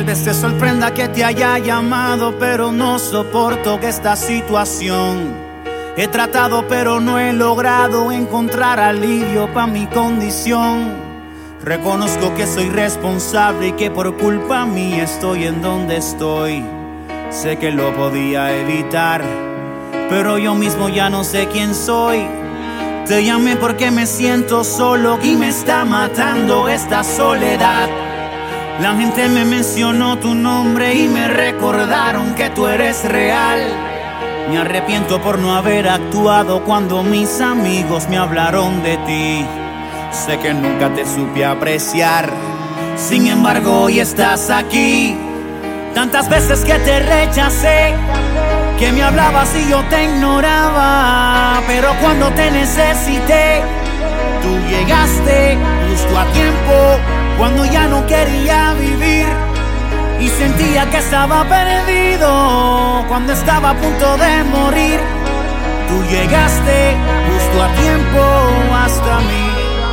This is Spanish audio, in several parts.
vez te sorprenda que te haya llamado, pero no soporto esta situación. He tratado pero no he logrado encontrar alivio pa' mi condición. Reconozco que soy responsable y que por culpa mía estoy en donde estoy. Sé que lo podía evitar, pero yo mismo ya no sé quién soy. Te llamé porque me siento solo y me está matando esta soledad. La gente me mencionó tu nombre y me recordaron que tú eres real. Me arrepiento por no haber actuado cuando mis amigos me hablaron de ti. Sé que nunca te supe apreciar, sin embargo hoy estás aquí. Tantas veces que te rechacé, que me hablabas y yo te ignoraba, pero cuando te necesité, tú llegaste justo a tiempo, cuando ya no quería vivir y sentía que estaba perdido, cuando estaba a punto de morir. Tú llegaste justo a tiempo hasta mí.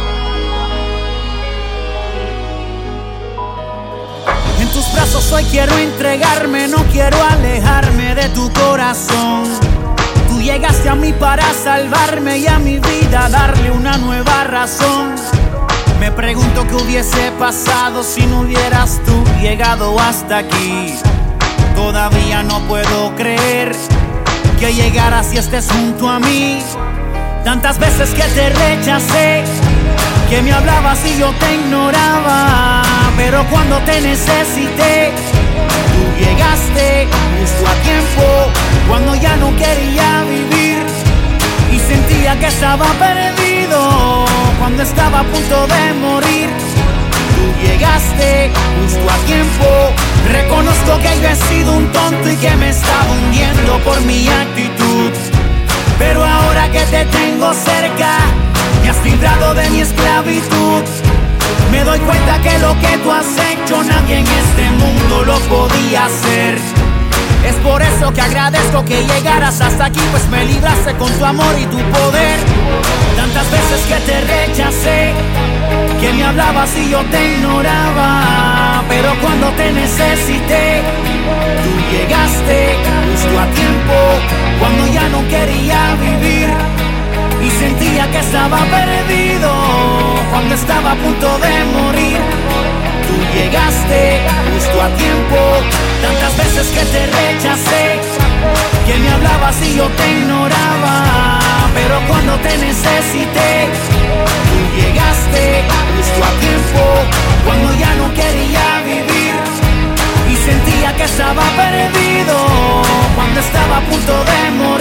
En tus brazos hoy quiero entregarme, no quiero alejarme de tu corazón. Tú llegaste a mí para salvarme y a mi vida darle una nueva razón. Me pregunto qué hubiese pasado si no hubieras tú llegado hasta aquí. Todavía no puedo creer que llegaras y estés junto a mí. Tantas veces que te rechacé, que me hablabas y yo te ignoraba, pero cuando te necesité, tú llegaste justo a tiempo, cuando ya no quería vivir y sentía que estaba perdido, cuando estaba a punto de morir. Tú llegaste justo a tiempo. Reconozco que yo he sido un tonto y que me estaba hundiendo por mi actitud, pero ahora que te tengo cerca, me has librado de mi esclavitud. Me doy cuenta que lo que tú has hecho nadie en este mundo lo podía hacer. Es por eso que agradezco que llegaras hasta aquí, pues me libraste con tu amor y tu poder. Tantas veces que te rechacé, que me hablabas y yo te ignoraba, pero cuando te necesité, tú llegaste justo a tiempo, cuando ya no quería vivir y sentía que estaba perdido, cuando estaba a punto de morir. Tú llegaste justo a tiempo. Tantas veces que te rechacé, que me hablabas y yo te ignoraba, pero cuando te necesité, tú llegaste justo a tiempo, cuando ya no quería vivir y sentía que estaba perdido, cuando estaba a punto de morir.